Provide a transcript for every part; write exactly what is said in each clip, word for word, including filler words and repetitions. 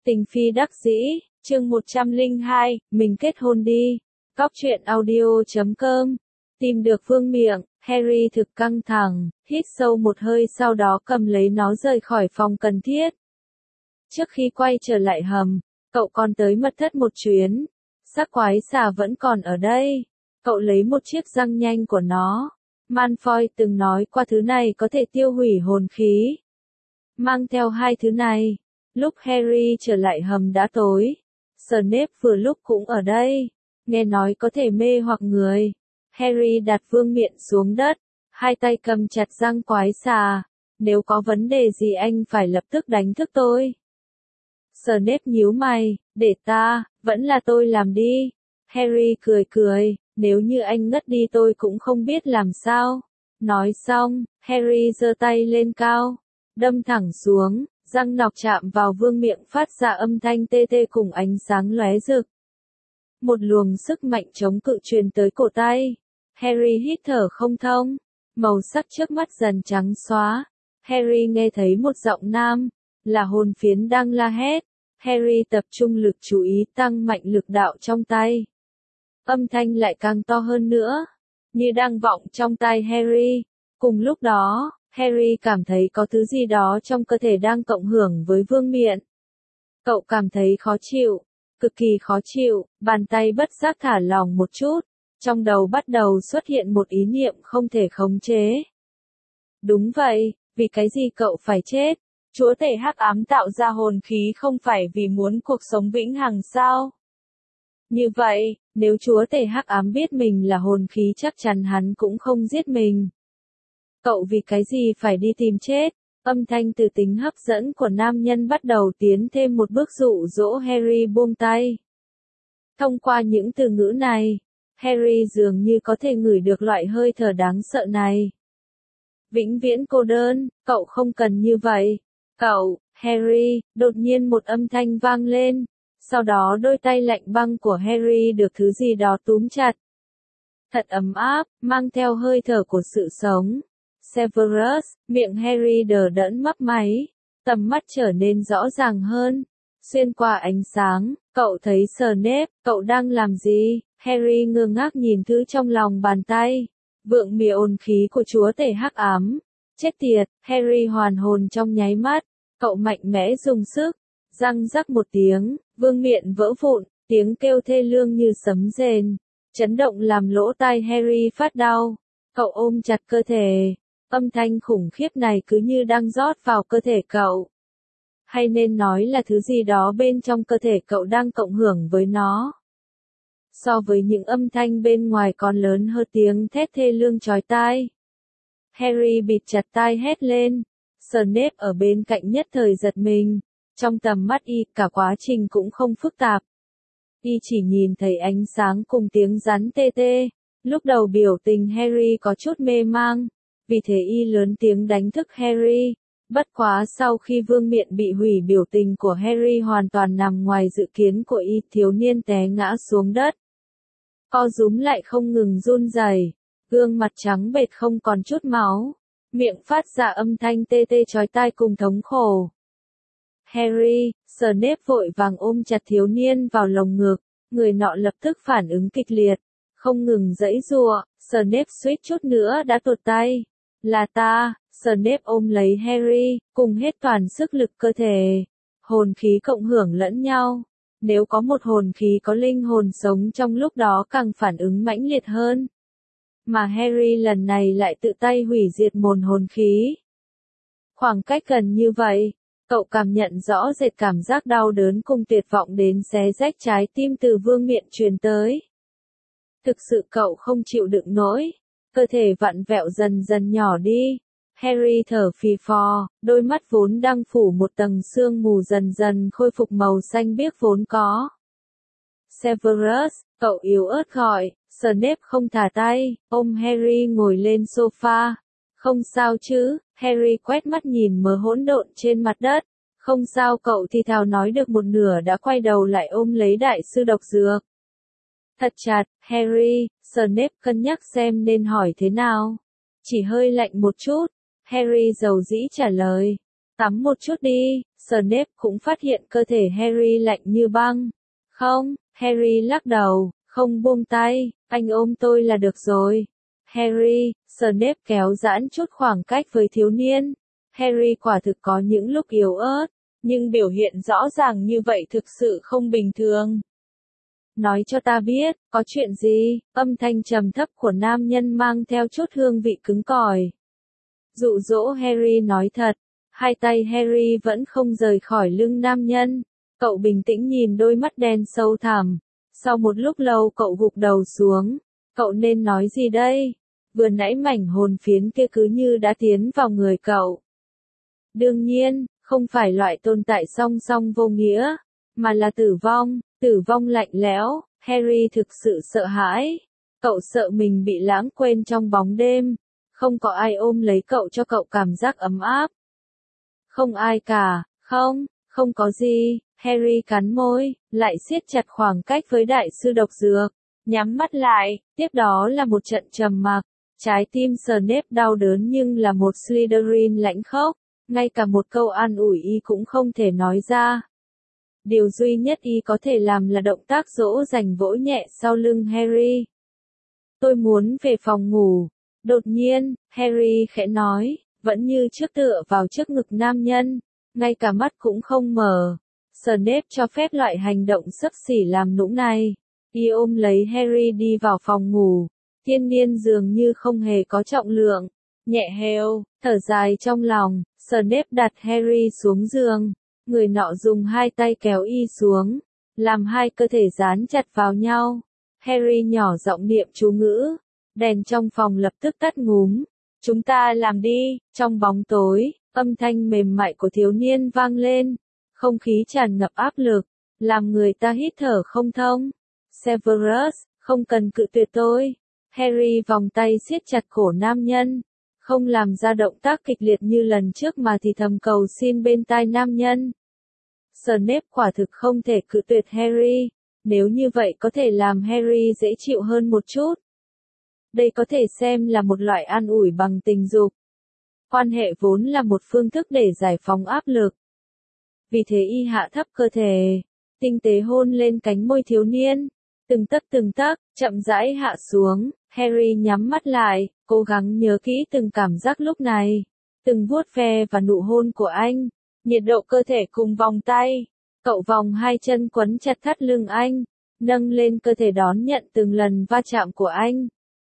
Tình phi đắc dĩ, chương một trăm lẻ hai, mình kết hôn đi. Cóc truyện audio chấm com. Tìm được vương miện, Harry thực căng thẳng, hít sâu một hơi sau đó cầm lấy nó rời khỏi phòng cần thiết. Trước khi quay trở lại hầm, cậu còn tới mật thất một chuyến. Xác quái xà vẫn còn ở đây. Cậu lấy một chiếc răng nhanh của nó. Malfoy từng nói qua thứ này có thể tiêu hủy hồn khí. Mang theo hai thứ này. Lúc Harry trở lại hầm đã tối. Snape vừa lúc cũng ở đây. Nghe nói có thể mê hoặc người. Harry đặt vương miện xuống đất. Hai tay cầm chặt răng quái xà. Nếu có vấn đề gì anh phải lập tức đánh thức tôi. Snape nhíu mày. Để ta, vẫn là tôi làm đi. Harry cười cười. Nếu như anh ngất đi tôi cũng không biết làm sao. Nói xong, Harry giơ tay lên cao. Đâm thẳng xuống. Răng nọc chạm vào vương miện phát ra âm thanh tê tê cùng ánh sáng lóe rực. Một luồng sức mạnh chống cự truyền tới cổ tay. Harry hít thở không thông. Màu sắc trước mắt dần trắng xóa. Harry nghe thấy một giọng nam. Là hồn phiến đang la hét. Harry tập trung lực chú ý tăng mạnh lực đạo trong tay. Âm thanh lại càng to hơn nữa. Như đang vọng trong tai Harry. Cùng lúc đó, Harry cảm thấy có thứ gì đó trong cơ thể đang cộng hưởng với vương miện. Cậu cảm thấy khó chịu, cực kỳ khó chịu, bàn tay bất giác thả lỏng một chút, trong đầu bắt đầu xuất hiện một ý niệm không thể khống chế. Đúng vậy, vì cái gì cậu phải chết? Chúa tể hắc ám tạo ra hồn khí không phải vì muốn cuộc sống vĩnh hằng sao? Như vậy, nếu chúa tể hắc ám biết mình là hồn khí chắc chắn hắn cũng không giết mình. Cậu vì cái gì phải đi tìm chết? Âm thanh từ tính hấp dẫn của nam nhân bắt đầu tiến thêm một bước dụ dỗ Harry buông tay. Thông qua những từ ngữ này, Harry dường như có thể ngửi được loại hơi thở đáng sợ này. Vĩnh viễn cô đơn, cậu không cần như vậy. Cậu, Harry, đột nhiên một âm thanh vang lên. Sau đó đôi tay lạnh băng của Harry được thứ gì đó túm chặt. Thật ấm áp, mang theo hơi thở của sự sống. Severus, miệng Harry đờ đẫn mấp máy, tầm mắt trở nên rõ ràng hơn. Xuyên qua ánh sáng, cậu thấy Snape, cậu đang làm gì? Harry ngơ ngác nhìn thứ trong lòng bàn tay. Vượng mìa ồn khí của chúa tể hắc ám. Chết tiệt, Harry hoàn hồn trong nháy mắt. Cậu mạnh mẽ dùng sức. Răng rắc một tiếng, vương miện vỡ vụn, tiếng kêu thê lương như sấm rền. Chấn động làm lỗ tai Harry phát đau. Cậu ôm chặt cơ thể. Âm thanh khủng khiếp này cứ như đang rót vào cơ thể cậu. Hay nên nói là thứ gì đó bên trong cơ thể cậu đang cộng hưởng với nó. So với những âm thanh bên ngoài còn lớn hơn tiếng thét thê lương chói tai. Harry bịt chặt tai hét lên. Snape ở bên cạnh nhất thời giật mình. Trong tầm mắt y, cả quá trình cũng không phức tạp. Y chỉ nhìn thấy ánh sáng cùng tiếng rắn tê tê. Lúc đầu biểu tình Harry có chút mê mang. Vì thế y lớn tiếng đánh thức Harry. Bất quá sau khi vương miện bị hủy biểu tình của Harry hoàn toàn nằm ngoài dự kiến của y, thiếu niên té ngã xuống đất. Co rúm lại không ngừng run rẩy, gương mặt trắng bệch không còn chút máu, miệng phát ra âm thanh tê tê chói tai cùng thống khổ. Harry, Snape vội vàng ôm chặt thiếu niên vào lồng ngực, người nọ lập tức phản ứng kịch liệt, không ngừng giãy giụa, Snape suýt chút nữa đã tuột tay. Là ta, Snape ôm lấy Harry, cùng hết toàn sức lực cơ thể. Hồn khí cộng hưởng lẫn nhau. Nếu có một hồn khí có linh hồn sống trong lúc đó càng phản ứng mãnh liệt hơn. Mà Harry lần này lại tự tay hủy diệt một hồn khí. Khoảng cách gần như vậy, cậu cảm nhận rõ rệt cảm giác đau đớn cùng tuyệt vọng đến xé rách trái tim từ vương miện truyền tới. Thực sự cậu không chịu đựng nổi. Cơ thể vặn vẹo dần dần nhỏ đi. Harry thở phì phò, đôi mắt vốn đang phủ một tầng sương mù dần dần khôi phục màu xanh biếc vốn có. Severus, cậu yếu ớt gọi. Snape không thả tay, ôm Harry ngồi lên sofa. Không sao chứ? Harry quét mắt nhìn mớ hỗn độn trên mặt đất. Không sao, cậu thì thào nói được một nửa đã quay đầu lại ôm lấy đại sư độc dược. Thật chặt, Harry, Snape cân nhắc xem nên hỏi thế nào. Chỉ hơi lạnh một chút, Harry dầu dĩ trả lời. Tắm một chút đi. Snape cũng phát hiện cơ thể Harry lạnh như băng. Không, Harry lắc đầu, không buông tay, anh ôm tôi là được rồi. Harry, Snape kéo giãn chút khoảng cách với thiếu niên. Harry quả thực có những lúc yếu ớt, nhưng biểu hiện rõ ràng như vậy thực sự không bình thường. Nói cho ta biết, có chuyện gì? Âm thanh trầm thấp của nam nhân mang theo chút hương vị cứng cỏi. Dụ dỗ Harry nói thật, hai tay Harry vẫn không rời khỏi lưng nam nhân. Cậu bình tĩnh nhìn đôi mắt đen sâu thẳm. Sau một lúc lâu cậu gục đầu xuống. Cậu nên nói gì đây? Vừa nãy mảnh hồn phiến kia cứ như đã tiến vào người cậu. Đương nhiên, không phải loại tồn tại song song vô nghĩa, mà là tử vong, tử vong lạnh lẽo. Harry thực sự sợ hãi. Cậu sợ mình bị lãng quên trong bóng đêm. Không có ai ôm lấy cậu cho cậu cảm giác ấm áp. Không ai cả, không, không có gì. Harry cắn môi, lại siết chặt khoảng cách với đại sư độc dược. Nhắm mắt lại, tiếp đó là một trận trầm mặc. Trái tim Snape đau đớn nhưng là một Slytherin lãnh khốc. Ngay cả một câu an ủi y cũng không thể nói ra. Điều duy nhất y có thể làm là động tác dỗ dành vỗ nhẹ sau lưng Harry. Tôi muốn về phòng ngủ. Đột nhiên, Harry khẽ nói, vẫn như trước tựa vào trước ngực nam nhân, ngay cả mắt cũng không mở. Snape cho phép loại hành động xấp xỉ làm nũng này. Y ôm lấy Harry đi vào phòng ngủ. Thiên niên dường như không hề có trọng lượng. Nhẹ hều, thở dài trong lòng, Snape đặt Harry xuống giường. Người nọ dùng hai tay kéo y xuống, làm hai cơ thể dán chặt vào nhau. Harry nhỏ giọng niệm chú ngữ. Đèn trong phòng lập tức tắt ngúm. Chúng ta làm đi. Trong bóng tối, âm thanh mềm mại của thiếu niên vang lên. Không khí tràn ngập áp lực, làm người ta hít thở không thông. Severus, không cần cự tuyệt tôi. Harry vòng tay siết chặt cổ nam nhân. Không làm ra động tác kịch liệt như lần trước mà thì thầm cầu xin bên tai nam nhân. Snape quả thực không thể cự tuyệt Harry. Nếu như vậy có thể làm Harry dễ chịu hơn một chút. Đây có thể xem là một loại an ủi bằng tình dục. Quan hệ vốn là một phương thức để giải phóng áp lực. Vì thế y hạ thấp cơ thể, tinh tế hôn lên cánh môi thiếu niên. Từng tấc từng tấc, chậm rãi hạ xuống. Harry nhắm mắt lại, cố gắng nhớ kỹ từng cảm giác lúc này. Từng vuốt ve và nụ hôn của anh. Nhiệt độ cơ thể cùng vòng tay. Cậu vòng hai chân quấn chặt thắt lưng anh. Nâng lên cơ thể đón nhận từng lần va chạm của anh.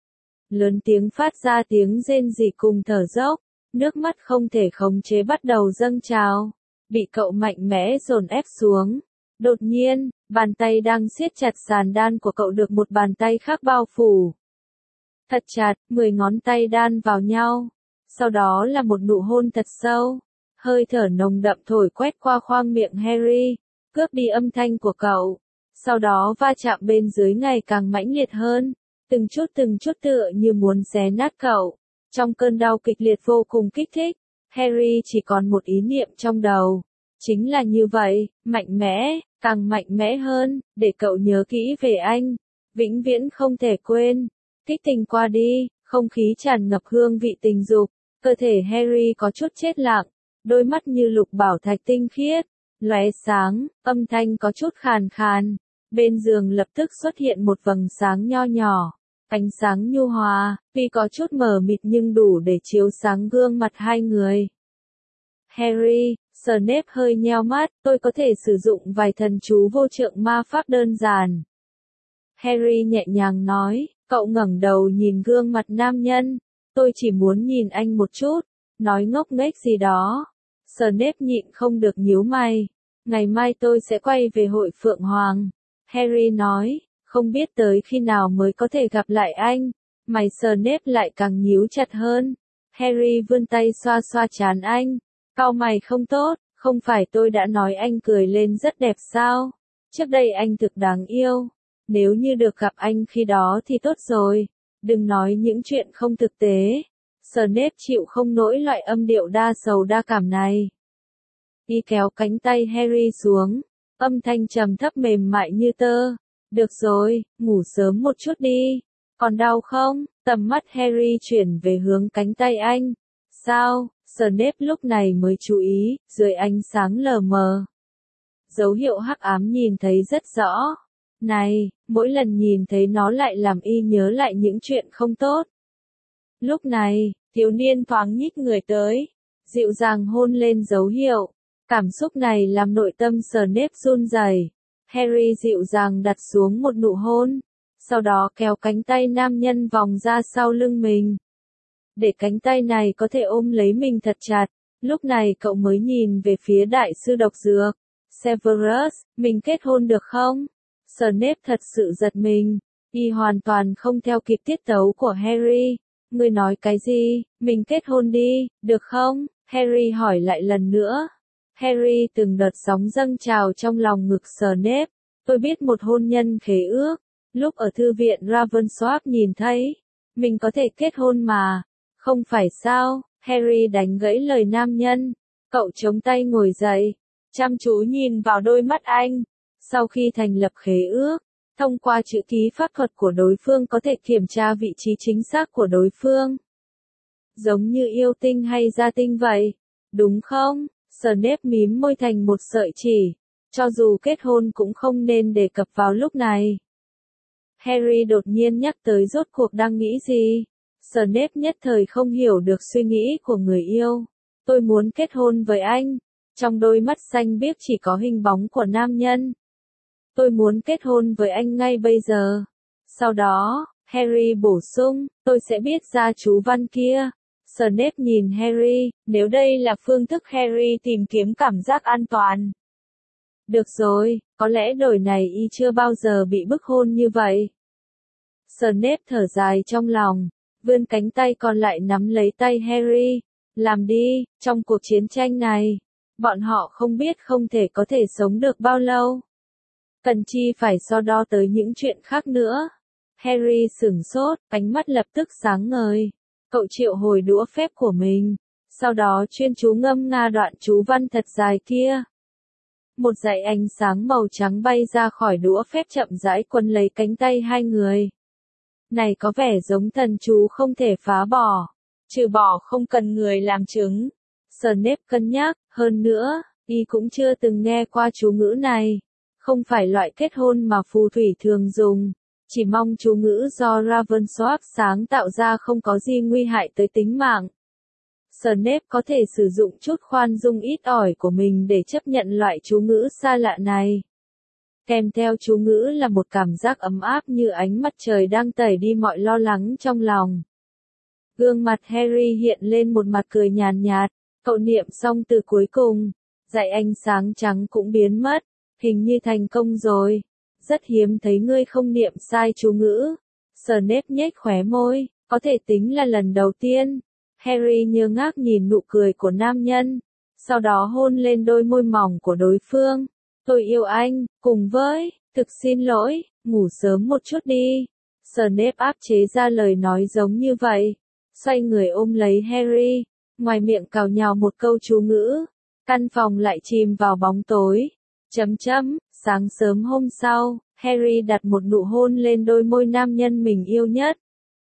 Lớn tiếng phát ra tiếng rên rỉ cùng thở dốc. Nước mắt không thể khống chế bắt đầu dâng trào. Bị cậu mạnh mẽ dồn ép xuống. Đột nhiên, bàn tay đang siết chặt sàn đan của cậu được một bàn tay khác bao phủ. Thật chặt, mười ngón tay đan vào nhau. Sau đó là một nụ hôn thật sâu. Hơi thở nồng đậm thổi quét qua khoang miệng Harry, cướp đi âm thanh của cậu. Sau đó va chạm bên dưới ngày càng mãnh liệt hơn. Từng chút từng chút tựa như muốn xé nát cậu. Trong cơn đau kịch liệt vô cùng kích thích, Harry chỉ còn một ý niệm trong đầu. Chính là như vậy, mạnh mẽ, càng mạnh mẽ hơn, để cậu nhớ kỹ về anh. Vĩnh viễn không thể quên. Kích tình qua đi, không khí tràn ngập hương vị tình dục. Cơ thể Harry có chút chết lặng. Đôi mắt như lục bảo thạch tinh khiết, lóe sáng, âm thanh có chút khàn khàn. Bên giường lập tức xuất hiện một vầng sáng nho nhỏ. Ánh sáng nhu hòa, tuy có chút mờ mịt nhưng đủ để chiếu sáng gương mặt hai người. Harry, Snape hơi nheo mắt, tôi có thể sử dụng vài thần chú vô trượng ma pháp đơn giản. Harry nhẹ nhàng nói, cậu ngẩng đầu nhìn gương mặt nam nhân. Tôi chỉ muốn nhìn anh một chút, nói ngốc nghếch gì đó. Snape nhịn không được nhíu mày. Ngày mai tôi sẽ quay về hội Phượng Hoàng. Harry nói. Không biết tới khi nào mới có thể gặp lại anh. Mày Snape lại càng nhíu chặt hơn. Harry vươn tay xoa xoa trán anh. Cau mày không tốt, không phải tôi đã nói anh cười lên rất đẹp sao? Trước đây anh thực đáng yêu. Nếu như được gặp anh khi đó thì tốt rồi. Đừng nói những chuyện không thực tế. Snape chịu không nổi loại âm điệu đa sầu đa cảm này. Y kéo cánh tay Harry xuống. Âm thanh trầm thấp mềm mại như tơ. Được rồi, ngủ sớm một chút đi. Còn đau không? Tầm mắt Harry chuyển về hướng cánh tay anh. Sao? Snape lúc này mới chú ý, dưới ánh sáng lờ mờ. Dấu hiệu hắc ám nhìn thấy rất rõ. Này, mỗi lần nhìn thấy nó lại làm y nhớ lại những chuyện không tốt. Lúc này, thiếu niên thoáng nhích người tới, dịu dàng hôn lên dấu hiệu. Cảm xúc này làm nội tâm Snape run rẩy. Harry dịu dàng đặt xuống một nụ hôn, sau đó kéo cánh tay nam nhân vòng ra sau lưng mình. Để cánh tay này có thể ôm lấy mình thật chặt, lúc này cậu mới nhìn về phía đại sư độc dược. Severus, mình kết hôn được không? Snape thật sự giật mình, y hoàn toàn không theo kịp tiết tấu của Harry. Ngươi nói cái gì? Mình kết hôn đi, được không? Harry hỏi lại lần nữa. Harry từng đợt sóng dâng trào trong lòng ngực Snape. Tôi biết một hôn nhân khế ước, lúc ở thư viện Ravensworth nhìn thấy. Mình có thể kết hôn mà. Không phải sao? Harry đánh gãy lời nam nhân. Cậu chống tay ngồi dậy, chăm chú nhìn vào đôi mắt anh. Sau khi thành lập khế ước, thông qua chữ ký pháp thuật của đối phương có thể kiểm tra vị trí chính xác của đối phương. Giống như yêu tinh hay gia tinh vậy, đúng không? Snape mím môi thành một sợi chỉ. Cho dù kết hôn cũng không nên đề cập vào lúc này. Harry đột nhiên nhắc tới rốt cuộc đang nghĩ gì. Snape nhất thời không hiểu được suy nghĩ của người yêu. Tôi muốn kết hôn với anh. Trong đôi mắt xanh biếc chỉ có hình bóng của nam nhân. Tôi muốn kết hôn với anh ngay bây giờ. Sau đó, Harry bổ sung, tôi sẽ biết ra chú văn kia. Snape nhìn Harry, nếu đây là phương thức Harry tìm kiếm cảm giác an toàn. Được rồi, có lẽ đời này y chưa bao giờ bị bức hôn như vậy. Snape thở dài trong lòng, vươn cánh tay còn lại nắm lấy tay Harry. Làm đi, trong cuộc chiến tranh này, bọn họ không biết không thể có thể sống được bao lâu. Cần chi phải so đo tới những chuyện khác nữa. Harry sửng sốt, ánh mắt lập tức sáng ngời. Cậu triệu hồi đũa phép của mình, sau đó chuyên chú ngâm nga đoạn chú văn thật dài kia. Một dải ánh sáng màu trắng bay ra khỏi đũa phép chậm rãi quấn lấy cánh tay hai người. Này có vẻ giống thần chú không thể phá bỏ, trừ bỏ không cần người làm chứng. Snape cân nhắc, hơn nữa, y cũng chưa từng nghe qua chú ngữ này. Không phải loại kết hôn mà phù thủy thường dùng. Chỉ mong chú ngữ do Ravensworth sáng tạo ra không có gì nguy hại tới tính mạng. Snape có thể sử dụng chút khoan dung ít ỏi của mình để chấp nhận loại chú ngữ xa lạ này. Kèm theo chú ngữ là một cảm giác ấm áp như ánh mặt trời đang tẩy đi mọi lo lắng trong lòng. Gương mặt Harry hiện lên một mặt cười nhàn nhạt, cậu niệm xong từ cuối cùng, dải ánh sáng trắng cũng biến mất, hình như thành công rồi. Rất hiếm thấy ngươi không niệm sai chú ngữ. Snape nhếch khóe môi, có thể tính là lần đầu tiên. Harry nhớ ngác nhìn nụ cười của nam nhân, sau đó hôn lên đôi môi mỏng của đối phương. Tôi yêu anh, cùng với, thực xin lỗi, ngủ sớm một chút đi. Snape áp chế ra lời nói giống như vậy, xoay người ôm lấy Harry, ngoài miệng cào nhào một câu chú ngữ. Căn phòng lại chìm vào bóng tối. Chấm chấm, sáng sớm hôm sau, Harry đặt một nụ hôn lên đôi môi nam nhân mình yêu nhất.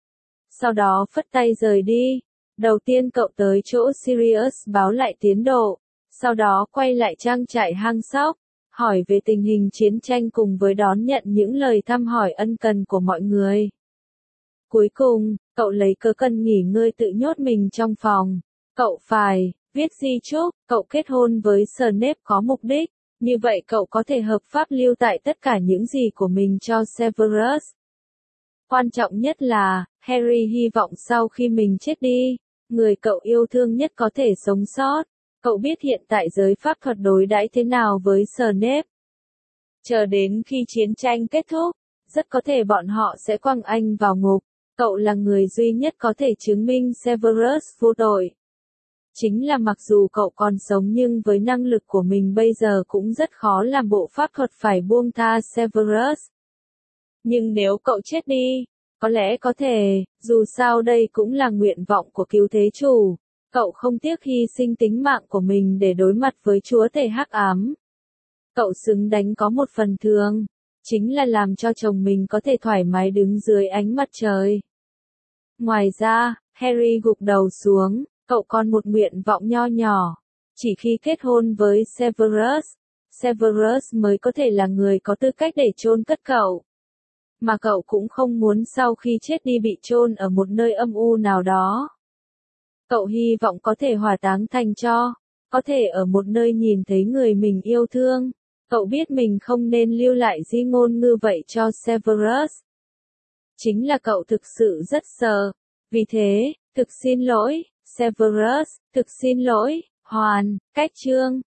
Sau đó phất tay rời đi. Đầu tiên cậu tới chỗ Sirius báo lại tiến độ, sau đó quay lại trang trại hang sóc, hỏi về tình hình chiến tranh cùng với đón nhận những lời thăm hỏi ân cần của mọi người. Cuối cùng, cậu lấy cớ cần nghỉ ngơi tự nhốt mình trong phòng. Cậu phải viết di chúc, cậu kết hôn với Snape có mục đích. Như vậy cậu có thể hợp pháp lưu tại tất cả những gì của mình cho Severus. Quan trọng nhất là, Harry hy vọng sau khi mình chết đi, người cậu yêu thương nhất có thể sống sót. Cậu biết hiện tại giới pháp thuật đối đãi thế nào với Snape. Chờ đến khi chiến tranh kết thúc, rất có thể bọn họ sẽ quăng anh vào ngục. Cậu là người duy nhất có thể chứng minh Severus vô tội. Chính là mặc dù cậu còn sống nhưng với năng lực của mình bây giờ cũng rất khó làm bộ pháp thuật phải buông tha Severus. Nhưng nếu cậu chết đi, có lẽ có thể, dù sao đây cũng là nguyện vọng của cứu thế chủ. Cậu không tiếc hy sinh tính mạng của mình để đối mặt với chúa tể hắc ám. Cậu xứng đánh có một phần thưởng, chính là làm cho chồng mình có thể thoải mái đứng dưới ánh mặt trời. Ngoài ra, Harry gục đầu xuống, Cậu còn một nguyện vọng nho nhỏ. Chỉ khi kết hôn với Severus, Severus mới có thể là người có tư cách để chôn cất cậu. Mà cậu cũng không muốn sau khi chết đi bị chôn ở một nơi âm u nào đó. Cậu hy vọng có thể hỏa táng thành tro, có thể ở một nơi nhìn thấy người mình yêu thương. Cậu biết mình không nên lưu lại di ngôn như vậy cho Severus. Chính là cậu thực sự rất sợ. Vì thế, thực xin lỗi, Severus, thực xin lỗi, Hoàn, cách chương.